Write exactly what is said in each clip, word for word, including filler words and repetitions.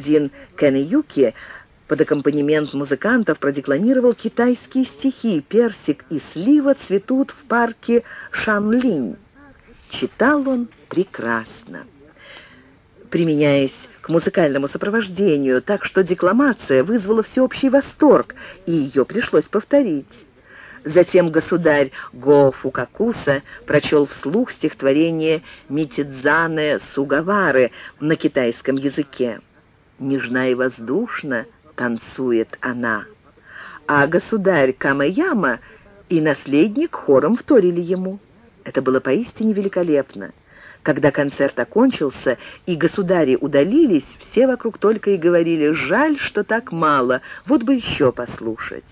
Господин Канэюки под аккомпанемент музыкантов продекламировал китайские стихи «Персик и слива цветут в парке Шанлинь». Читал он прекрасно, применяясь к музыкальному сопровождению, так что декламация вызвала всеобщий восторг, и ее пришлось повторить. Затем государь Го Фукакуса прочел вслух стихотворение Митидзане Сугавары на китайском языке. «Нежна и воздушна танцует она», а государь Камэяма и наследник хором вторили ему. Это было поистине великолепно. Когда концерт окончился и государи удалились, все вокруг только и говорили: «Жаль, что так мало, вот бы еще послушать».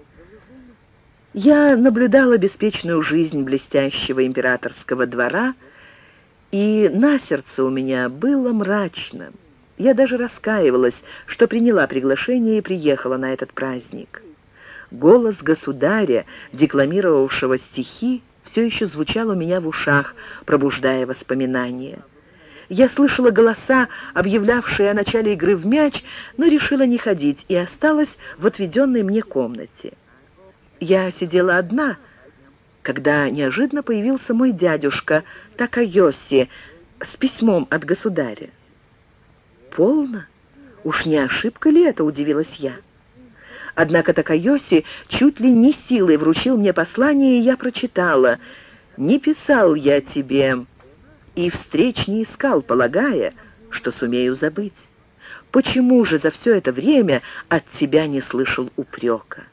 Я наблюдала беспечную жизнь блестящего императорского двора, и на сердце у меня было мрачно. Я даже раскаивалась, что приняла приглашение и приехала на этот праздник. Голос государя, декламировавшего стихи, все еще звучал у меня в ушах, пробуждая воспоминания. Я слышала голоса, объявлявшие о начале игры в мяч, но решила не ходить и осталась в отведенной мне комнате. Я сидела одна, когда неожиданно появился мой дядюшка Такайоси с письмом от государя. «Полно? Уж не ошибка ли это?» — удивилась я. Однако Такайоси чуть ли не силой вручил мне послание, и я прочитала: «Не писал я тебе и встреч не искал, полагая, что сумею забыть. Почему же за все это время от тебя не слышал упрека?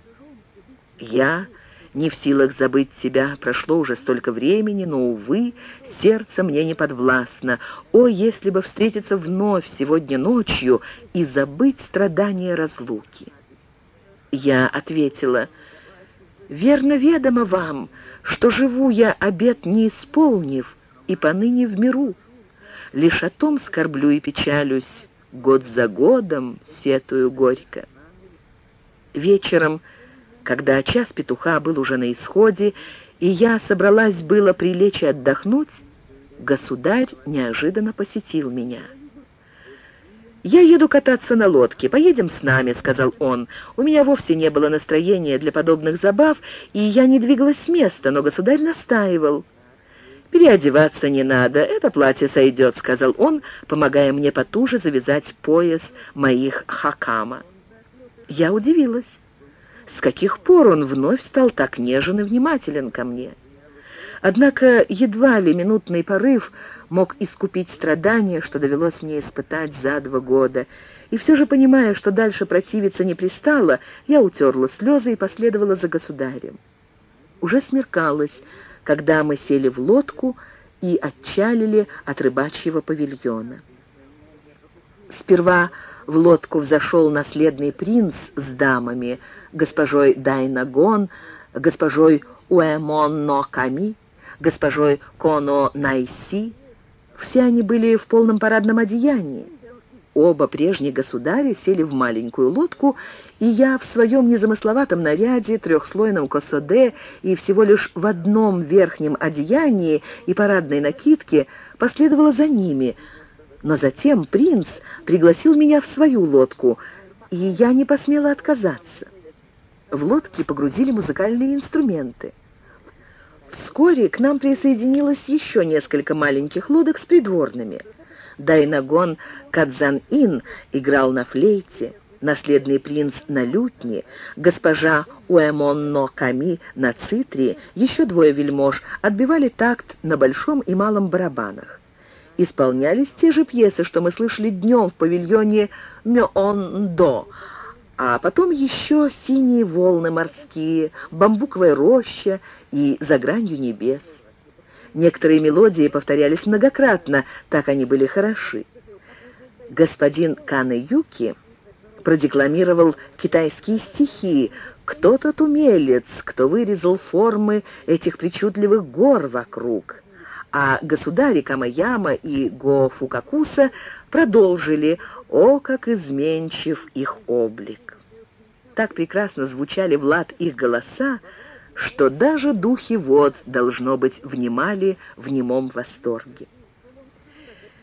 Я, не в силах забыть тебя, прошло уже столько времени, но, увы, сердце мне не подвластно. О, если бы встретиться вновь сегодня ночью и забыть страдания разлуки!» Я ответила: «Верно ведомо вам, что живу я, обет не исполнив, и поныне в миру. Лишь о том скорблю и печалюсь, год за годом сетую горько». Вечером, когда час петуха был уже на исходе, и я собралась было прилечь и отдохнуть, государь неожиданно посетил меня. «Я еду кататься на лодке. Поедем с нами», — сказал он. «У меня вовсе не было настроения для подобных забав, и я не двигалась с места, но государь настаивал». «Переодеваться не надо, это платье сойдет», — сказал он, помогая мне потуже завязать пояс моих хакама. Я удивилась. С каких пор он вновь стал так нежен и внимателен ко мне? Однако едва ли минутный порыв мог искупить страдания, что довелось мне испытать за два года. И все же, понимая, что дальше противиться не пристало, я утерла слезы и последовала за государем. Уже смеркалось, когда мы сели в лодку и отчалили от рыбачьего павильона. Сперва в лодку взошел наследный принц с дамами, госпожой Дайнагон, госпожой Уэмон но Ками, госпожой Коно Найси. Все они были в полном парадном одеянии. Оба прежних государя сели в маленькую лодку, и я в своем незамысловатом наряде, трехслойном косоде и всего лишь в одном верхнем одеянии и парадной накидке последовала за ними. Но затем принц пригласил меня в свою лодку, и я не посмела отказаться. В лодке погрузили музыкальные инструменты. Вскоре к нам присоединилось еще несколько маленьких лодок с придворными. Дайнагон Кадзан-ин играл на флейте, наследный принц на лютне, госпожа Уэмон но Ками на цитре, еще двое вельмож отбивали такт на большом и малом барабанах. Исполнялись те же пьесы, что мы слышали днем в павильоне Мёон-до, а потом еще «Синие волны морские», «Бамбуковая роща» и «За гранью небес». Некоторые мелодии повторялись многократно, так они были хороши. Господин Канэюки продекламировал китайские стихи: «Кто тот умелец, кто вырезал формы этих причудливых гор вокруг?» А государи Камэяма и Го Фукакуса продолжили: «О, как изменчив их облик!» Так прекрасно звучали в лад их голоса, что даже духи вод, должно быть, внимали в немом восторге.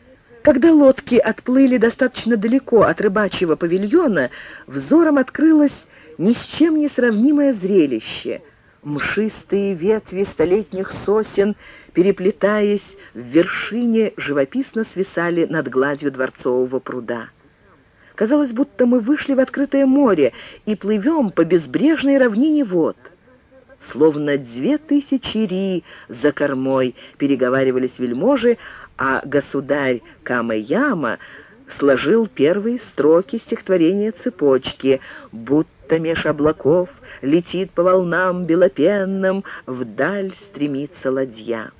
Когда лодки отплыли достаточно далеко от рыбачьего павильона, взором открылось ни с чем не сравнимое зрелище. Мшистые ветви столетних сосен, переплетаясь в вершине, живописно свисали над гладью дворцового пруда. Казалось, будто мы вышли в открытое море и плывем по безбрежной равнине вод. Словно две тысячи ри за кормой, переговаривались вельможи, а государь Камэ-Яма сложил первые строки стихотворения «Цепочки», будто меж облаков летит по волнам белопенным, вдаль стремится ладья.